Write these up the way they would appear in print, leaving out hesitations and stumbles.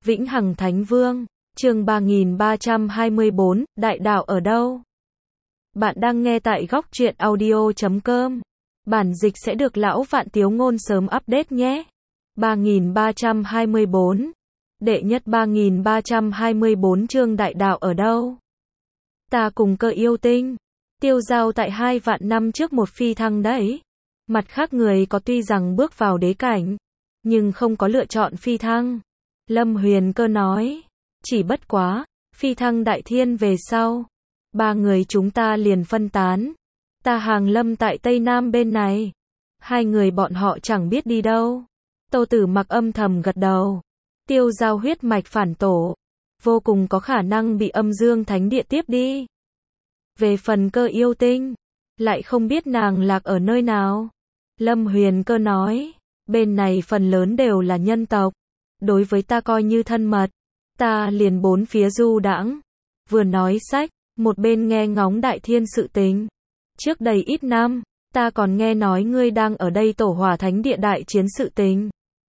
Vĩnh Hằng Thánh Vương, chương 3324, Đại đạo ở đâu? Bạn đang nghe tại góc truyện audio.com. Bản dịch sẽ được lão Vạn Tiếu Ngôn sớm update nhé. 3324. Đệ nhất 3324 chương Đại đạo ở đâu? Ta cùng Cơ Yêu Tinh tiêu giao tại 2 vạn năm trước một phi thăng đấy. Mặt khác người có tuy rằng bước vào đế cảnh, nhưng không có lựa chọn phi thăng. Lâm Huyền Cơ nói, chỉ bất quá, phi thăng đại thiên về sau, 3 người chúng ta liền phân tán. Ta hàng lâm tại Tây Nam bên này. 2 người bọn họ chẳng biết đi đâu. Tô Tử Mặc âm thầm gật đầu. Tiêu giao huyết mạch phản tổ, vô cùng có khả năng bị âm dương thánh địa tiếp đi. Về phần Cơ Yêu Tinh, lại không biết nàng lạc ở nơi nào. Lâm Huyền Cơ nói, bên này phần lớn đều là nhân tộc. Đối với ta coi như thân mật. Ta liền bốn phía du đãng, vừa nói sách, một bên nghe ngóng đại thiên sự tình. Trước đây ít năm, ta còn nghe nói ngươi đang ở đây tổ hỏa thánh địa đại chiến sự tình.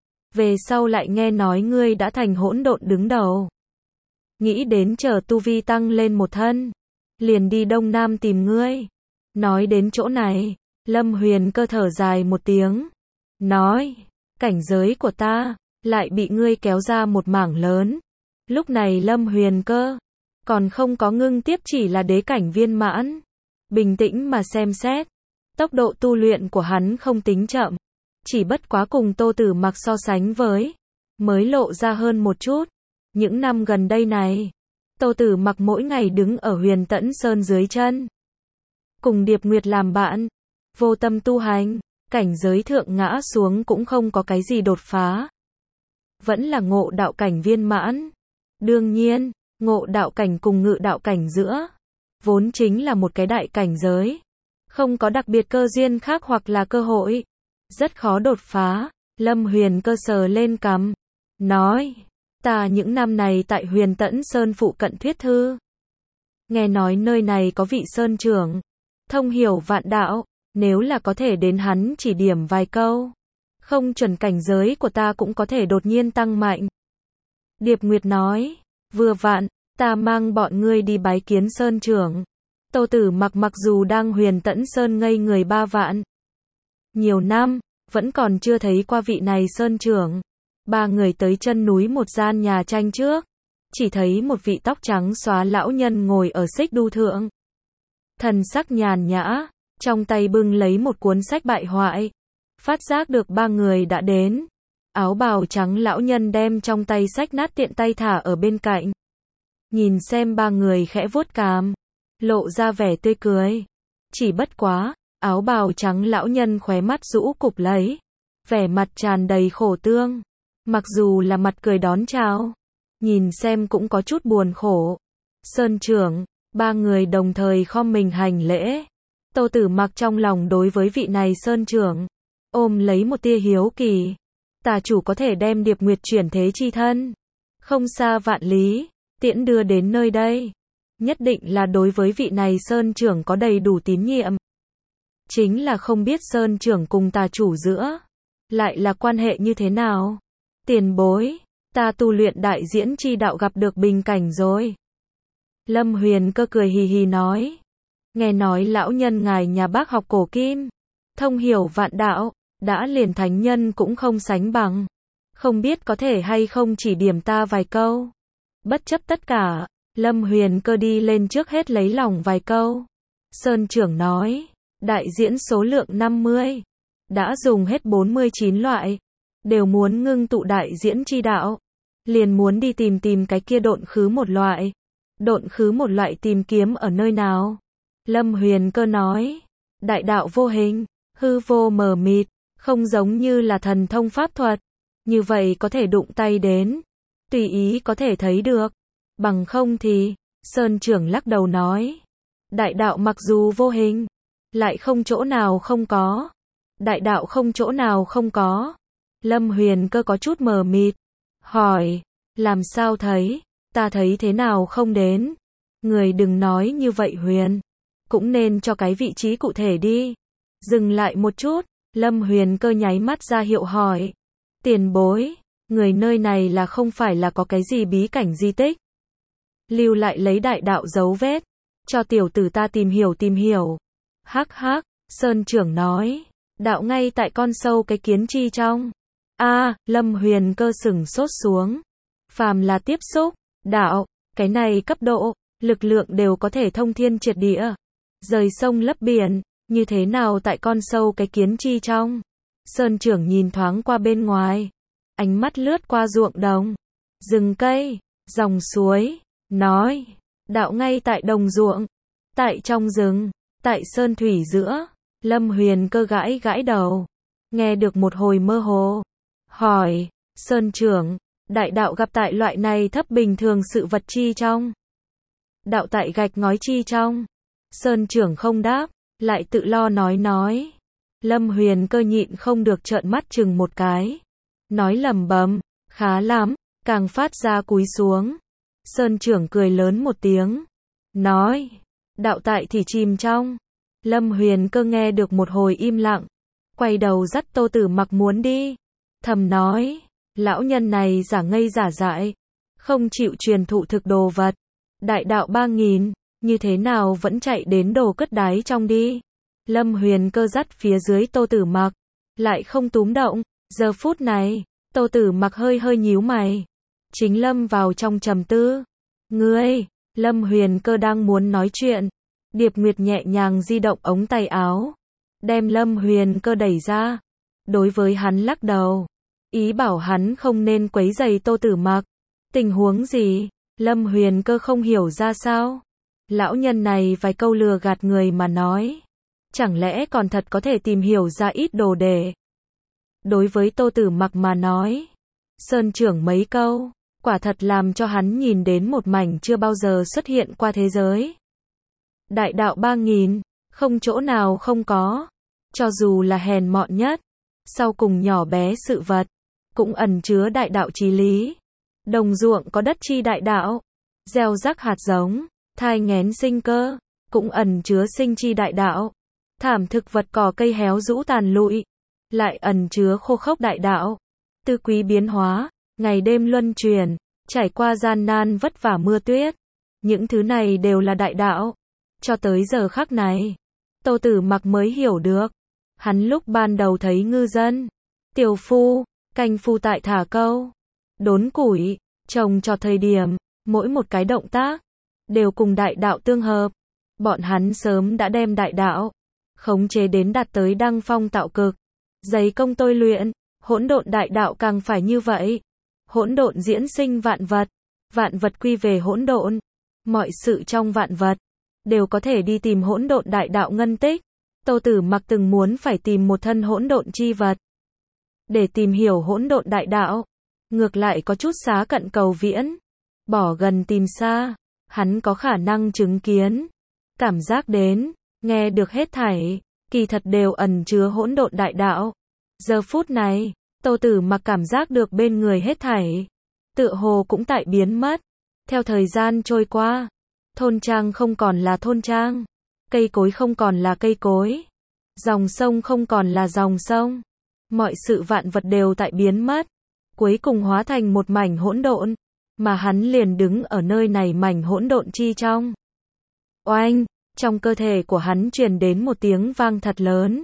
Về sau lại nghe nói ngươi đã thành hỗn độn đứng đầu. Nghĩ đến chờ tu vi tăng lên một thân, liền đi Đông Nam tìm ngươi. Nói đến chỗ này, Lâm Huyền Cơ thở dài một tiếng. Nói, cảnh giới của ta lại bị ngươi kéo ra một mảng lớn. Lúc này Lâm Huyền Cơ còn không có ngưng tiếp, chỉ là đế cảnh viên mãn. Bình tĩnh mà xem xét, tốc độ tu luyện của hắn không tính chậm, chỉ bất quá cùng Tô Tử Mặc so sánh với, mới lộ ra hơn một chút. Những năm gần đây này, Tô Tử Mặc mỗi ngày đứng ở Huyền Tẫn Sơn dưới chân, cùng Điệp Nguyệt làm bạn, vô tâm tu hành, cảnh giới thượng ngã xuống cũng không có cái gì đột phá. Vẫn là ngộ đạo cảnh viên mãn. Đương nhiên, ngộ đạo cảnh cùng ngự đạo cảnh giữa, vốn chính là một cái đại cảnh giới. Không có đặc biệt cơ duyên khác hoặc là cơ hội, rất khó đột phá. Lâm Huyền Cơ sờ lên cằm, nói, ta những năm này tại Huyền Tẫn Sơn phụ cận thuyết thư. Nghe nói nơi này có vị sơn trưởng, thông hiểu vạn đạo, nếu là có thể đến hắn chỉ điểm vài câu, không chuẩn cảnh giới của ta cũng có thể đột nhiên tăng mạnh. Điệp Nguyệt nói, vừa vặn, ta mang bọn ngươi đi bái kiến sơn trưởng. Tô Tử Mặc mặc dù đang Huyền Tẫn Sơn ngây người 3 vạn nhiều năm, vẫn còn chưa thấy qua vị này sơn trưởng. 3 người tới chân núi một gian nhà tranh trước, chỉ thấy một vị tóc trắng xóa lão nhân ngồi ở xích đu thượng. Thần sắc nhàn nhã, trong tay bưng lấy một cuốn sách bại hoại. Phát giác được 3 người đã đến, áo bào trắng lão nhân đem trong tay sách nát tiện tay thả ở bên cạnh. Nhìn xem 3 người khẽ vuốt cằm, lộ ra vẻ tươi cười. Chỉ bất quá, áo bào trắng lão nhân khóe mắt rũ cụp lấy, vẻ mặt tràn đầy khổ tương. Mặc dù là mặt cười đón chào, nhìn xem cũng có chút buồn khổ. Sơn trưởng, 3 người đồng thời khom mình hành lễ. Tô Tử Mặc trong lòng đối với vị này sơn trưởng ôm lấy một tia hiếu kỳ. Tà chủ có thể đem Điệp Nguyệt chuyển thế chi thân, không xa vạn lý, tiễn đưa đến nơi đây, nhất định là đối với vị này sơn trưởng có đầy đủ tín nhiệm. Chính là không biết sơn trưởng cùng tà chủ giữa lại là quan hệ như thế nào. Tiền bối, ta tu luyện đại diễn chi đạo gặp được bình cảnh rồi. Lâm Huyền Cơ cười hì hì nói, nghe nói lão nhân ngài nhà bác học cổ kim, thông hiểu vạn đạo, đã liền thánh nhân cũng không sánh bằng. Không biết có thể hay không chỉ điểm ta vài câu. Bất chấp tất cả, Lâm Huyền Cơ đi lên trước hết lấy lòng vài câu. Sơn trưởng nói, đại diễn số lượng 50, đã dùng hết 49 loại, đều muốn ngưng tụ đại diễn chi đạo. Liền muốn đi tìm cái kia độn khứ một loại. Độn khứ một loại tìm kiếm ở nơi nào? Lâm Huyền Cơ nói, đại đạo vô hình, hư vô mờ mịt, không giống như là thần thông pháp thuật, như vậy có thể đụng tay đến, tùy ý có thể thấy được. Bằng không thì, sơn trưởng lắc đầu nói, đại đạo mặc dù vô hình, lại không chỗ nào không có. Đại đạo không chỗ nào không có. Lâm Huyền Cơ có chút mờ mịt, hỏi, làm sao thấy? Ta thấy thế nào không đến? Người đừng nói như vậy Huyền, cũng nên cho cái vị trí cụ thể đi. Dừng lại một chút, Lâm Huyền Cơ nháy mắt ra hiệu hỏi, tiền bối, Người nơi này là không phải là có cái gì bí cảnh di tích. Lưu lại lấy đại đạo dấu vết. Cho tiểu tử ta tìm hiểu. Hắc hắc, Sơn trưởng nói. Đạo ngay tại con sâu cái kiến chi trong. Lâm Huyền Cơ sửng sốt xuống. Phàm là tiếp xúc, đạo, cái này cấp độ, lực lượng đều có thể thông thiên triệt địa. Rời sông lấp biển, như thế nào tại con sâu cái kiến chi trong. Sơn trưởng nhìn thoáng qua bên ngoài. Ánh mắt lướt qua ruộng đồng, rừng cây, dòng suối, nói. Đạo ngay tại đồng ruộng, tại trong rừng, tại sơn thủy giữa. Lâm Huyền Cơ gãi gãi đầu. Nghe được một hồi mơ hồ. Hỏi, Sơn trưởng, đại đạo gặp tại loại này thấp bình thường sự vật chi trong. Đạo tại gạch ngói chi trong. Sơn trưởng không đáp, lại tự lo nói. Lâm Huyền Cơ nhịn không được trợn mắt chừng một cái. Nói lẩm bẩm, khá lắm, càng phát ra cúi xuống. Sơn trưởng cười lớn một tiếng. Nói, đạo tại thì chìm trong. Lâm Huyền Cơ nghe được một hồi im lặng. Quay đầu dắt Tô Tử Mặc muốn đi. Thầm nói, lão nhân này giả ngây giả dại. Không chịu truyền thụ thực đồ vật. Đại đạo 3000, như thế nào vẫn chạy đến đồ cất đáy trong đi. Lâm Huyền Cơ dắt phía dưới Tô Tử Mặc. Lại không túm động. Giờ phút này, Tô Tử Mặc hơi nhíu mày. Chính lâm vào trong trầm tư. Ngươi, Lâm Huyền Cơ đang muốn nói chuyện. Điệp Nguyệt nhẹ nhàng di động ống tay áo. Đem Lâm Huyền Cơ đẩy ra. Đối với hắn lắc đầu. Ý bảo hắn không nên quấy rầy Tô Tử Mặc. Tình huống gì? Lâm Huyền Cơ không hiểu ra sao. Lão nhân này vài câu lừa gạt người mà nói. Chẳng lẽ còn thật có thể tìm hiểu ra ít đồ để. Đối với Tô Tử Mặc mà nói. Sơn trưởng mấy câu. Quả thật làm cho hắn nhìn đến một mảnh chưa bao giờ xuất hiện qua thế giới. Đại đạo 3000, không chỗ nào không có. Cho dù là hèn mọn nhất, sau cùng nhỏ bé sự vật, cũng ẩn chứa đại đạo chí lý. Đồng ruộng có đất chi đại đạo, gieo rắc hạt giống, thai nghén sinh cơ, cũng ẩn chứa sinh chi đại đạo. Thảm thực vật cỏ cây héo rũ tàn lụi, lại ẩn chứa khô khốc đại đạo. Tư quý biến hóa, ngày đêm luân chuyển, trải qua gian nan vất vả mưa tuyết. Những thứ này đều là đại đạo. Cho tới giờ khắc này, Tô Tử Mặc mới hiểu được. Hắn lúc ban đầu thấy ngư dân, tiểu phu, canh phu tại thả câu, đốn củi, trồng cho thời điểm, mỗi một cái động tác, đều cùng đại đạo tương hợp. Bọn hắn sớm đã đem đại đạo, khống chế đến đạt tới đăng phong tạo cực. Dày công tôi luyện, hỗn độn đại đạo càng phải như vậy. Hỗn độn diễn sinh vạn vật quy về hỗn độn. Mọi sự trong vạn vật đều có thể đi tìm hỗn độn đại đạo ngân tích. Tô Tử Mặc từng muốn phải tìm một thân hỗn độn chi vật để tìm hiểu hỗn độn đại đạo, ngược lại có chút xá cận cầu viễn, bỏ gần tìm xa, hắn có khả năng chứng kiến, cảm giác đến, nghe được hết thảy, kỳ thật đều ẩn chứa hỗn độn đại đạo. Giờ phút này, Tô Tử Mặc cảm giác được bên người hết thảy, tựa hồ cũng tại biến mất. Theo thời gian trôi qua, thôn trang không còn là thôn trang, cây cối không còn là cây cối, dòng sông không còn là dòng sông. Mọi sự vạn vật đều tại biến mất, cuối cùng hóa thành một mảnh hỗn độn, mà hắn liền đứng ở nơi này mảnh hỗn độn chi trong. Oanh, trong cơ thể của hắn truyền đến một tiếng vang thật lớn,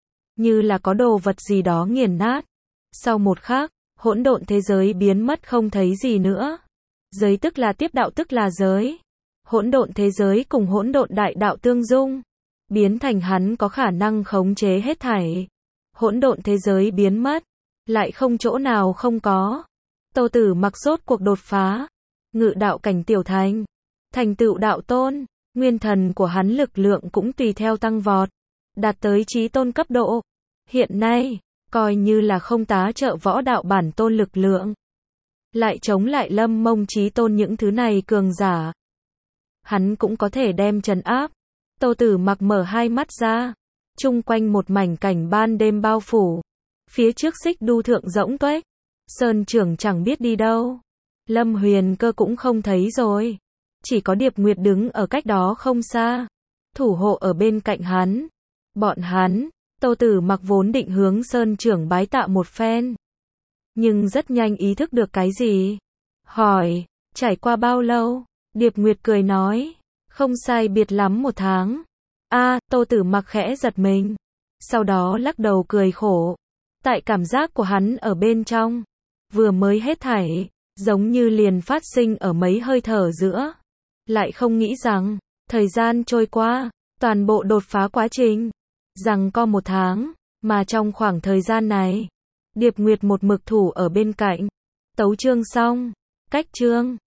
như là có đồ vật gì đó nghiền nát. Sau một khắc, hỗn độn thế giới biến mất không thấy gì nữa. Giới tức là tiếp đạo tức là giới. Hỗn độn thế giới cùng hỗn độn đại đạo tương dung, biến thành hắn có khả năng khống chế hết thảy. Hỗn độn thế giới biến mất, lại không chỗ nào không có. Tô Tử Mặc rốt cuộc đột phá, ngự đạo cảnh tiểu thành, thành tựu đạo tôn, nguyên thần của hắn lực lượng cũng tùy theo tăng vọt, đạt tới chí tôn cấp độ. Hiện nay, coi như là không tá trợ võ đạo bản tôn lực lượng, lại chống lại Lâm Mông chí tôn những thứ này cường giả, hắn cũng có thể đem trấn áp. Tô Tử Mặc mở hai mắt ra, chung quanh một mảnh cảnh ban đêm bao phủ. Phía trước Xích Đu thượng rỗng tuếch, Sơn trưởng chẳng biết đi đâu. Lâm Huyền Cơ cũng không thấy rồi. Chỉ có Điệp Nguyệt đứng ở cách đó không xa, thủ hộ ở bên cạnh hắn. Bọn hắn, Tô Tử Mặc vốn định hướng Sơn trưởng bái tạ một phen, nhưng rất nhanh ý thức được cái gì. Hỏi, trải qua bao lâu? Điệp Nguyệt cười nói, không sai biệt lắm 1 tháng. Tô Tử Mặc khẽ giật mình. Sau đó lắc đầu cười khổ. Tại cảm giác của hắn ở bên trong, vừa mới hết thảy, giống như liền phát sinh ở mấy hơi thở giữa. Lại không nghĩ rằng, thời gian trôi qua, toàn bộ đột phá quá trình, rằng có 1 tháng, mà trong khoảng thời gian này, Điệp Nguyệt một mực thủ ở bên cạnh. Tấu chương xong, cách chương.